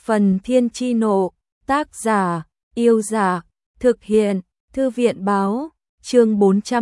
Phần Thiên Chi Nộ, tác giả, Yêu Giả, thực hiện, Thư viện Báo, chương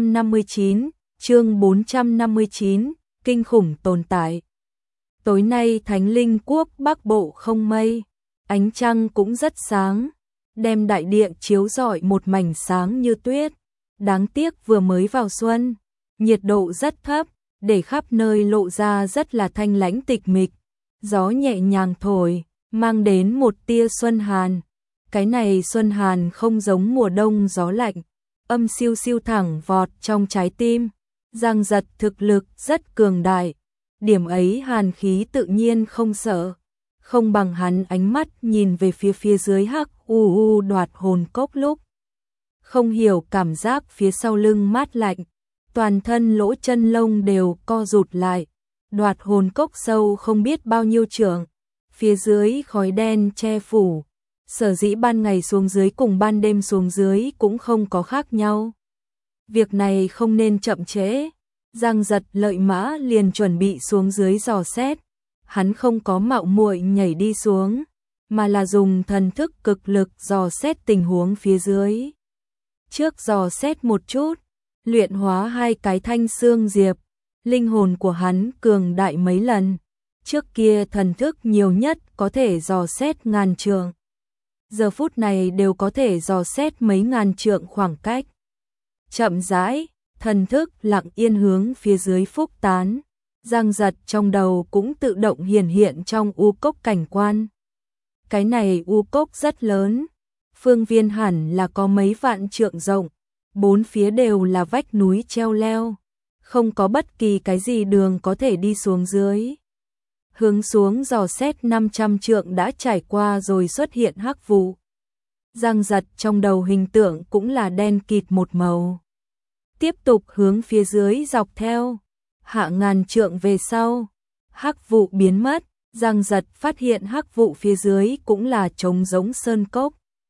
459, kinh khủng tồn tại. Tối nay Thánh Linh Quốc Bắc Bộ không mây, ánh trăng cũng rất sáng, đem đại địa chiếu rọi một mảnh sáng như tuyết. Đáng tiếc vừa mới vào xuân, nhiệt độ rất thấp, để khắp nơi lộ ra rất là thanh lãnh tịch mịch. Gió nhẹ nhàng thổi, mang đến một tia xuân hàn. Cái này xuân hàn không giống mùa đông gió lạnh, âm siêu siêu thẳng vọt trong trái tim. Giang Giật thực lực rất cường đại, điểm ấy hàn khí tự nhiên không sợ, không bằng hắn ánh mắt nhìn về phía dưới hắc đoạt hồn cốc lúc. Không hiểu cảm giác phía sau lưng mát lạnh, toàn thân lỗ chân lông đều co rụt lại. Đoạt hồn cốc sâu không biết bao nhiêu trượng, phía dưới khói đen che phủ. Sở dĩ ban ngày xuống dưới cùng ban đêm xuống dưới cũng không có khác nhau. Việc này không nên chậm trễ. Giang Giật lợi mã liền chuẩn bị xuống dưới dò xét. Hắn không có mạo muội nhảy đi xuống, mà là dùng thần thức cực lực dò xét tình huống phía dưới. Trước dò xét một chút, luyện hóa 2 cái thanh xương diệp, linh hồn của hắn cường đại mấy lần. Trước kia thần thức nhiều nhất có thể dò xét ngàn trượng, giờ phút này đều có thể dò xét mấy ngàn trượng khoảng cách. Chậm rãi, thần thức lặng yên hướng phía dưới phúc tán. Giang Giật trong đầu cũng tự động hiển hiện trong u cốc cảnh quan. Cái này u cốc rất lớn, phương viên hẳn là có mấy vạn trượng rộng, 4 phía đều là vách núi treo leo, không có bất kỳ cái gì đường có thể đi xuống dưới. Hướng xuống dò xét 500 trượng đã trải qua rồi xuất hiện hắc vụ. Giang Giật trong đầu hình tượng cũng là đen kịt một màu. Tiếp tục hướng phía dưới dọc theo, hạ ngàn trượng về sau, hắc vụ biến mất. Giang Giật phát hiện hắc vụ phía dưới cũng là trống rỗng sơn cốc,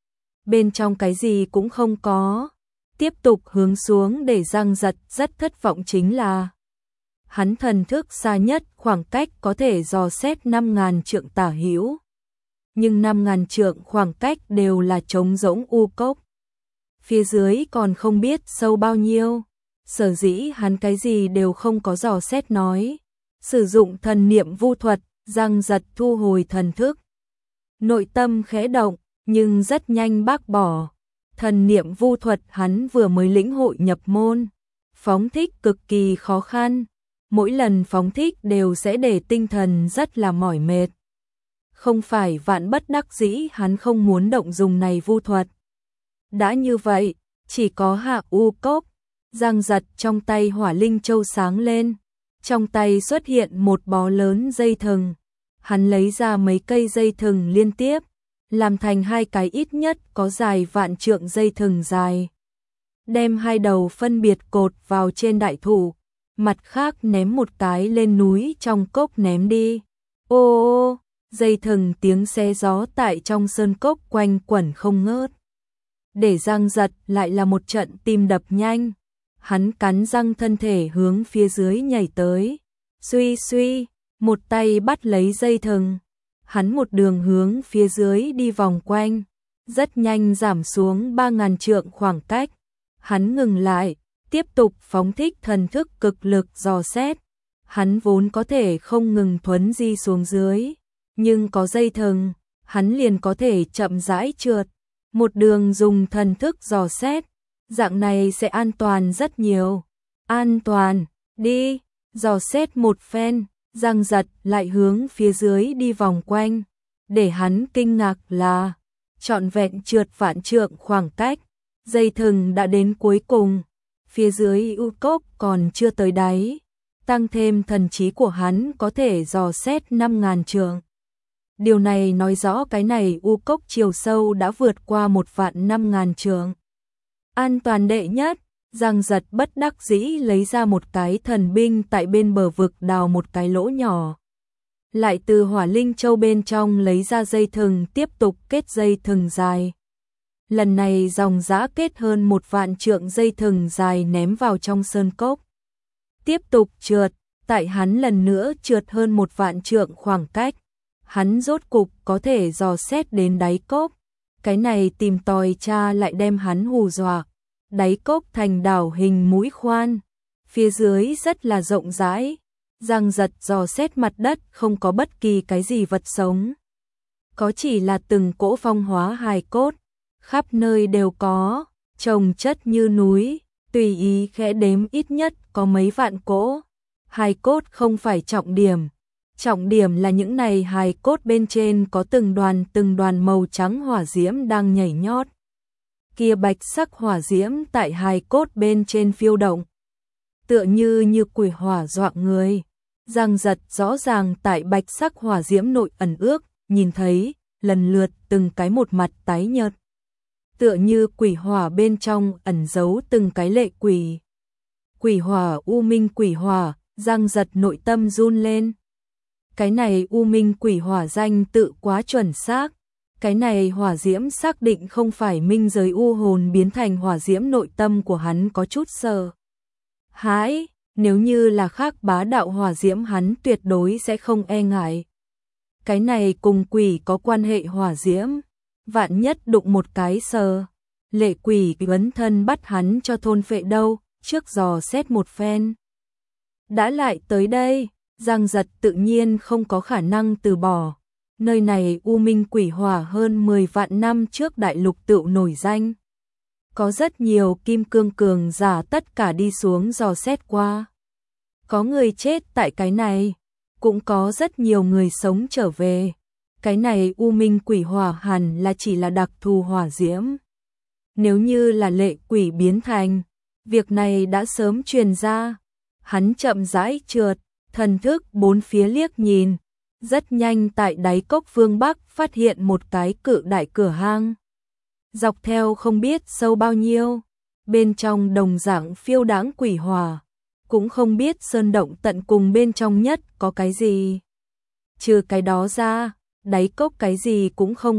bên trong cái gì cũng không có. Tiếp tục hướng xuống để Giang Giật rất thất vọng chính là hắn thần thức xa nhất khoảng cách có thể dò xét 5.000 trượng tả hữu, nhưng 5.000 trượng khoảng cách đều là trống rỗng u cốc. Phía dưới còn không biết sâu bao nhiêu, sở dĩ hắn cái gì đều không có dò xét nói. Sử dụng thần niệm vu thuật, Giang Giật thu hồi thần thức. Nội tâm khẽ động, nhưng rất nhanh bác bỏ. Thần niệm vu thuật hắn vừa mới lĩnh hội nhập môn, phóng thích cực kỳ khó khăn. Mỗi lần phóng thích đều sẽ để tinh thần rất là mỏi mệt. Không phải vạn bất đắc dĩ hắn không muốn động dùng này vu thuật. Đã như vậy, chỉ có hạ u cốc. Giang Giật trong tay hỏa linh châu sáng lên, trong tay xuất hiện một bó lớn dây thừng. Hắn lấy ra mấy cây dây thừng liên tiếp, làm thành 2 cái ít nhất có dài vạn trượng dây thừng dài. Đem 2 đầu phân biệt cột vào trên đại thụ, mặt khác ném một cái lên núi trong cốc ném đi. Ô, dây thừng tiếng xé gió tại trong sơn cốc quanh quẩn không ngớt. Để Giang Giật lại là một trận tim đập nhanh. Hắn cắn răng thân thể hướng phía dưới nhảy tới. Suy suy, một tay bắt lấy dây thừng. Hắn một đường hướng phía dưới đi vòng quanh, rất nhanh giảm xuống 3.000 trượng khoảng cách. Hắn ngừng lại, tiếp tục phóng thích thần thức cực lực dò xét. Hắn vốn có thể không ngừng thuấn di xuống dưới, nhưng có dây thừng, hắn liền có thể chậm rãi trượt. Một đường dùng thần thức dò xét, dạng này sẽ an toàn rất nhiều. An toàn, đi, dò xét một phen. Giang Giật lại hướng phía dưới đi vòng quanh. Để hắn kinh ngạc là trọn vẹn trượt vạn trượng khoảng cách, dây thừng đã đến cuối cùng. Phía dưới u cốc còn chưa tới đáy, tăng thêm thần trí của hắn có thể dò xét 5.000 trượng. Điều này nói rõ cái này u cốc chiều sâu đã vượt qua 1.500.000 trượng. An toàn đệ nhất. Giang Giật bất đắc dĩ lấy ra một cái thần binh tại bên bờ vực đào một cái lỗ nhỏ. Lại từ hỏa linh châu bên trong lấy ra dây thừng tiếp tục kết dây thừng dài. Lần này dòng dã kết hơn 1 vạn trượng dây thừng dài ném vào trong sơn cốc. Tiếp tục trượt, tại hắn lần nữa trượt hơn 1 vạn trượng khoảng cách. hắn rốt cục có thể dò xét đến đáy cốc. Cái này tìm tòi cha lại đem hắn hù dọa. Đáy cốc thành đảo hình mũi khoan, phía dưới rất là rộng rãi. Giang Giật dò xét mặt đất, không có bất kỳ cái gì vật sống. Có chỉ là từng cỗ phong hóa hài cốt, khắp nơi đều có, chồng chất như núi, tùy ý khẽ đếm ít nhất có mấy vạn cỗ. Hài cốt không phải trọng điểm là những này hài cốt bên trên có từng đoàn màu trắng hỏa diễm đang nhảy nhót. Kia bạch sắc hỏa diễm tại hài cốt bên trên phiêu động, tựa như quỷ hỏa dọa người. Giang Giật rõ ràng tại bạch sắc hỏa diễm nội ẩn ước, nhìn thấy lần lượt từng cái một mặt tái nhợt, tựa như quỷ hỏa bên trong ẩn giấu từng cái lệ quỷ. Quỷ hỏa, u minh quỷ hỏa. Giang Giật nội tâm run lên. Cái này u minh quỷ hỏa danh tự quá chuẩn xác. Cái này hỏa diễm xác định không phải minh giới u hồn biến thành hỏa diễm, nội tâm của hắn có chút sợ hãi. Nếu như là khác bá đạo hỏa diễm hắn tuyệt đối sẽ không e ngại. Cái này cùng quỷ có quan hệ hỏa diễm, vạn nhất đụng một cái sờ, lệ quỷ quấn thân bắt hắn cho thôn phệ đâu, trước dò xét một phen. Đã lại tới đây, Giang Giật tự nhiên không có khả năng từ bỏ. Nơi này u minh quỷ hỏa hơn 10 vạn năm trước đại lục tựu nổi danh. Có rất nhiều kim cương cường giả tất cả đi xuống dò xét qua. Có người chết tại cái này, cũng có rất nhiều người sống trở về. Cái này u minh quỷ hỏa hẳn là chỉ là đặc thù hỏa diễm. Nếu như là lệ quỷ biến thành, việc này đã sớm truyền ra. Hắn chậm rãi trượt, thần thức bốn phía liếc nhìn. Rất nhanh tại đáy cốc phương Bắc phát hiện một cái cự đại cửa hang. Dọc theo không biết sâu bao nhiêu, bên trong đồng dạng phiêu đáng quỷ hỏa, cũng không biết sơn động tận cùng bên trong nhất có cái gì. Trừ cái đó ra, đáy cốc cái gì cũng không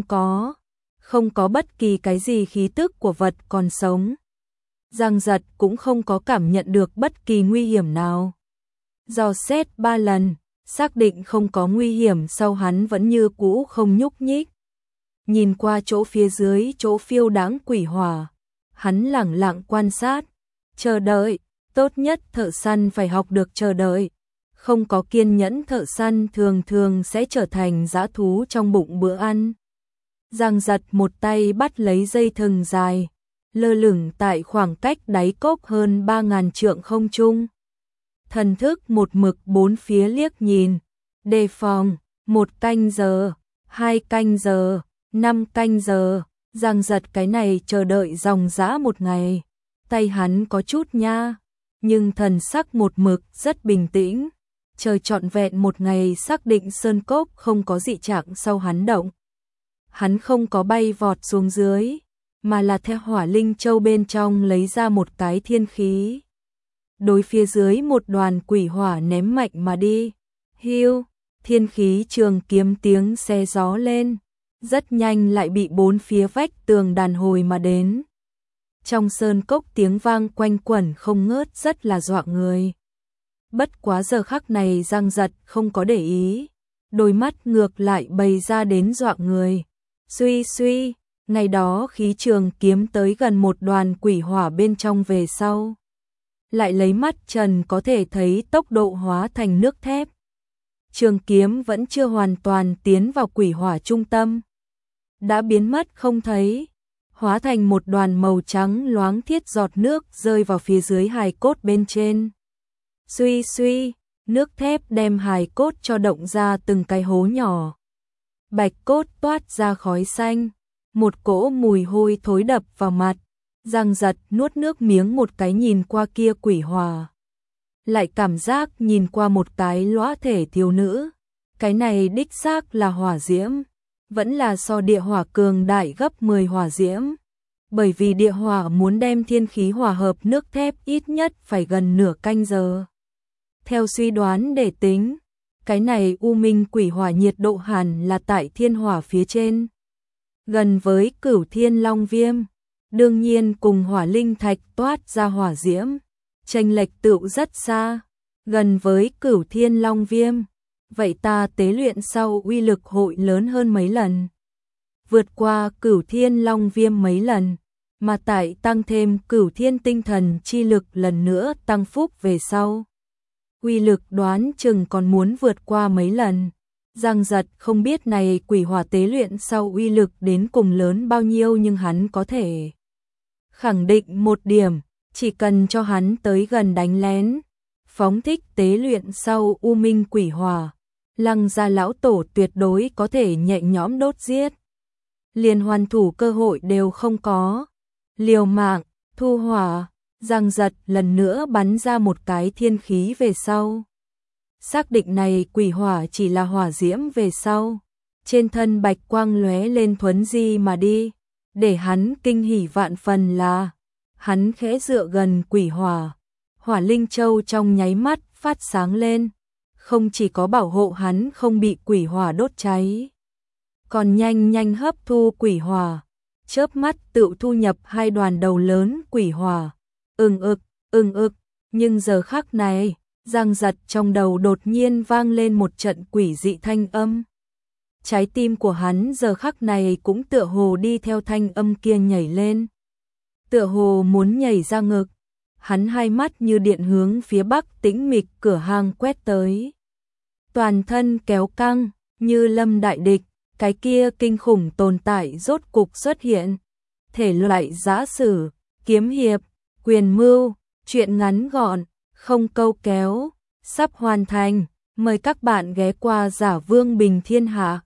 có bất kỳ cái gì khí tức của vật còn sống. Giang Giật cũng không có cảm nhận được bất kỳ nguy hiểm nào. Dò xét 3 lần, xác định không có nguy hiểm sau hắn vẫn như cũ không nhúc nhích. Nhìn qua chỗ phía dưới chỗ phiêu đáng quỷ hỏa, hắn lẳng lặng quan sát, chờ đợi. Tốt nhất thợ săn phải học được chờ đợi. Không có kiên nhẫn thợ săn thường sẽ trở thành dã thú trong bụng bữa ăn. Giang Giật một tay bắt lấy dây thừng dài, lơ lửng tại khoảng cách đáy cốc hơn 3.000 trượng không trung. Thần thức một mực bốn phía liếc nhìn, đề phòng. 1 canh giờ, 2 canh giờ, 5 canh giờ. Giang Giật cái này chờ đợi dòng dã một ngày. Tay hắn có chút nha, nhưng thần sắc một mực rất bình tĩnh. Chờ trọn vẹn một ngày xác định sơn cốc không có dị trạng sau hắn động. Hắn không có bay vọt xuống dưới, mà là theo hỏa linh châu bên trong lấy ra một cái thiên khí. Đối phía dưới một đoàn quỷ hỏa ném mạnh mà đi. Hiu, thiên khí trường kiếm tiếng xe gió lên, rất nhanh lại bị bốn phía vách tường đàn hồi mà đến. Trong sơn cốc tiếng vang quanh quẩn không ngớt, rất là dọa người. Bất quá giờ khắc này Giang Giật không có để ý, đôi mắt ngược lại bày ra đến dọa người. Suy, ngày đó khí trường kiếm tới gần một đoàn quỷ hỏa bên trong về sau. Lại lấy mắt trần có thể thấy tốc độ hóa thành nước thép. Trường kiếm vẫn chưa hoàn toàn tiến vào quỷ hỏa trung tâm. Đã biến mất không thấy, hóa thành một đoàn màu trắng loáng thiết giọt nước rơi vào phía dưới hài cốt bên trên. Suy, nước thép đem hài cốt cho động ra từng cái hố nhỏ. Bạch cốt toát ra khói xanh, một cỗ mùi hôi thối đập vào mặt. Giang Giật nuốt nước miếng một cái nhìn qua kia quỷ hỏa. Lại cảm giác nhìn qua một cái lõa thể thiếu nữ. Cái này đích xác là hỏa diễm, vẫn là so địa hỏa cường đại gấp 10 hỏa diễm. Bởi vì địa hỏa muốn đem thiên khí hòa hợp nước thép ít nhất phải gần nửa canh giờ. Theo suy đoán để tính, cái này u minh quỷ hỏa nhiệt độ hẳn là tại thiên hỏa phía trên, gần với Cửu Thiên Long Viêm. Đương nhiên cùng hỏa linh thạch toát ra hỏa diễm, chênh lệch tựu rất xa. Gần với Cửu Thiên Long Viêm, vậy ta tế luyện sau uy lực hội lớn hơn mấy lần, vượt qua Cửu Thiên Long Viêm mấy lần, mà tại tăng thêm Cửu Thiên Tinh Thần chi lực lần nữa tăng phúc về sau. Uy lực đoán chừng còn muốn vượt qua mấy lần. Giang Giật không biết này quỷ hỏa tế luyện sau uy lực đến cùng lớn bao nhiêu, nhưng hắn có thể khẳng định một điểm, chỉ cần cho hắn tới gần đánh lén, phóng thích tế luyện sau u minh quỷ hỏa, Lăng gia lão tổ tuyệt đối có thể nhẹ nhõm đốt giết. Liền hoàn thủ cơ hội đều không có. Liều mạng, thu hỏa, Giang Giật lần nữa bắn ra một cái thiên khí về sau. Xác định này quỷ hỏa chỉ là hỏa diễm về sau, trên thân bạch quang lóe lên thuấn di mà đi, để hắn kinh hỉ vạn phần là, hắn khẽ dựa gần quỷ hỏa, hỏa linh châu trong nháy mắt phát sáng lên, không chỉ có bảo hộ hắn không bị quỷ hỏa đốt cháy, còn nhanh nhanh hấp thu quỷ hỏa, chớp mắt tự thu nhập hai đoàn đầu lớn quỷ hỏa. Ưng ực, nhưng giờ khắc này, Giang Giật trong đầu đột nhiên vang lên một trận quỷ dị thanh âm. Trái tim của hắn giờ khắc này cũng tựa hồ đi theo thanh âm kia nhảy lên. Tựa hồ muốn nhảy ra ngực, hắn hai mắt như điện hướng phía bắc tĩnh mịch cửa hang quét tới. Toàn thân kéo căng, như lâm đại địch, cái kia kinh khủng tồn tại rốt cục xuất hiện. Thể loại giã sử, kiếm hiệp, quyền mưu, truyện ngắn gọn, không câu kéo, sắp hoàn thành. Mời các bạn ghé qua Giả Vương Bình Thiên Hạ.